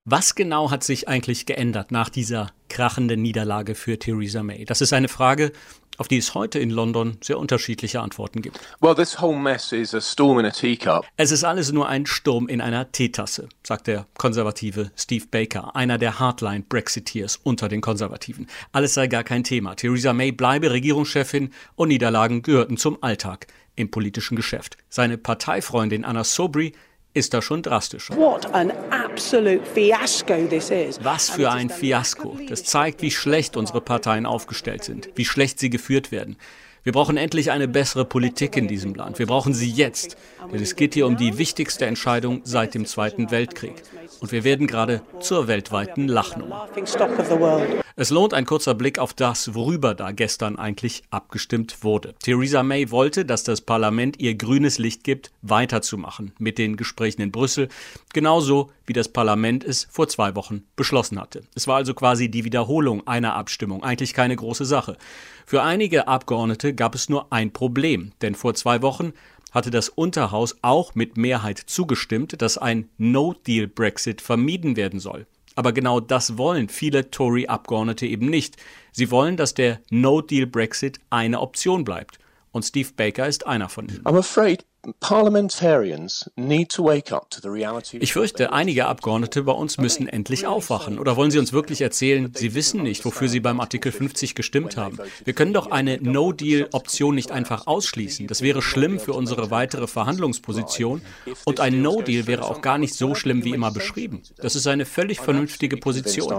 Was genau hat sich eigentlich geändert nach dieser krachenden Niederlage für Theresa May? Das ist eine Frage, auf die es heute in London sehr unterschiedliche Antworten gibt. Well, this whole mess is a storm in a teacup. Es ist alles nur ein Sturm in einer Teetasse, sagt der konservative Steve Baker, einer der Hardline-Brexiteers unter den Konservativen. Alles sei gar kein Thema. Theresa May bleibe Regierungschefin und Niederlagen gehörten zum Alltag im politischen Geschäft. Seine Parteifreundin Anna Soubry ist da schon drastischer. What an absolute fiasco this is. Was für ein Fiasko. Das zeigt, wie schlecht unsere Parteien aufgestellt sind, wie schlecht sie geführt werden. Wir brauchen endlich eine bessere Politik in diesem Land. Wir brauchen sie jetzt. Denn es geht hier um die wichtigste Entscheidung seit dem Zweiten Weltkrieg. Und wir werden gerade zur weltweiten Lachnummer. Es lohnt ein kurzer Blick auf das, worüber da gestern eigentlich abgestimmt wurde. Theresa May wollte, dass das Parlament ihr grünes Licht gibt, weiterzumachen mit den Gesprächen in Brüssel, genauso wie das Parlament es vor 2 Wochen beschlossen hatte. Es war also quasi die Wiederholung einer Abstimmung, eigentlich keine große Sache. Für einige Abgeordnete gab es nur ein Problem, denn vor 2 Wochen hatte das Unterhaus auch mit Mehrheit zugestimmt, dass ein No-Deal-Brexit vermieden werden soll. Aber genau das wollen viele Tory-Abgeordnete eben nicht. Sie wollen, dass der No-Deal-Brexit eine Option bleibt. Und Steve Baker ist einer von ihnen. I'm afraid parliamentarians need to wake up to the reality. Ich fürchte, einige Abgeordnete bei uns müssen endlich aufwachen. Oder wollen Sie uns wirklich erzählen, Sie wissen nicht, wofür Sie beim Artikel 50 gestimmt haben? Wir können doch eine No-Deal-Option nicht einfach ausschließen. Das wäre schlimm für unsere weitere Verhandlungsposition. Und ein No-Deal wäre auch gar nicht so schlimm, wie immer beschrieben. Das ist eine völlig vernünftige Position.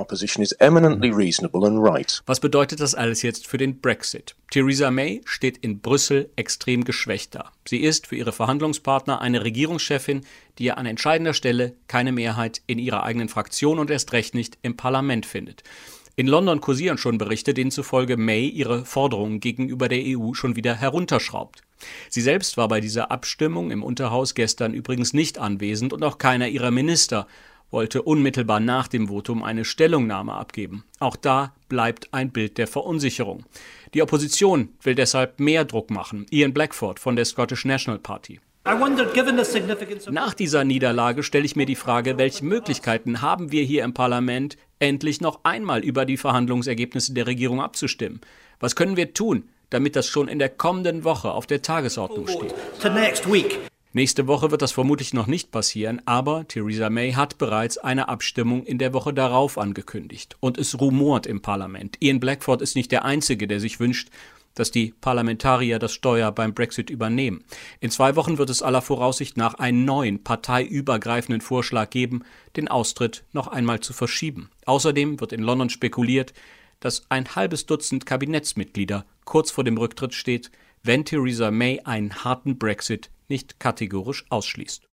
Was bedeutet das alles jetzt für den Brexit? Theresa May steht in Brüssel extrem geschwächt da. Sie ist für ihre Verhandlungspartner eine Regierungschefin, die ja an entscheidender Stelle keine Mehrheit in ihrer eigenen Fraktion und erst recht nicht im Parlament findet. In London kursieren schon Berichte, denen zufolge May ihre Forderungen gegenüber der EU schon wieder herunterschraubt. Sie selbst war bei dieser Abstimmung im Unterhaus gestern übrigens nicht anwesend und auch keiner ihrer Minister wollte unmittelbar nach dem Votum eine Stellungnahme abgeben. Auch da bleibt ein Bild der Verunsicherung. Die Opposition will deshalb mehr Druck machen. Ian Blackford von der Scottish National Party. Nach dieser Niederlage stelle ich mir die Frage, welche Möglichkeiten haben wir hier im Parlament, endlich noch einmal über die Verhandlungsergebnisse der Regierung abzustimmen? Was können wir tun, damit das schon in der kommenden Woche auf der Tagesordnung steht? Nächste Woche wird das vermutlich noch nicht passieren, aber Theresa May hat bereits eine Abstimmung in der Woche darauf angekündigt. Und es rumort im Parlament. Ian Blackford ist nicht der Einzige, der sich wünscht, dass die Parlamentarier das Steuer beim Brexit übernehmen. In 2 Wochen wird es aller Voraussicht nach einen neuen, parteiübergreifenden Vorschlag geben, den Austritt noch einmal zu verschieben. Außerdem wird in London spekuliert, dass ein halbes Dutzend Kabinettsmitglieder kurz vor dem Rücktritt steht, wenn Theresa May einen harten Brexit nicht kategorisch ausschließt.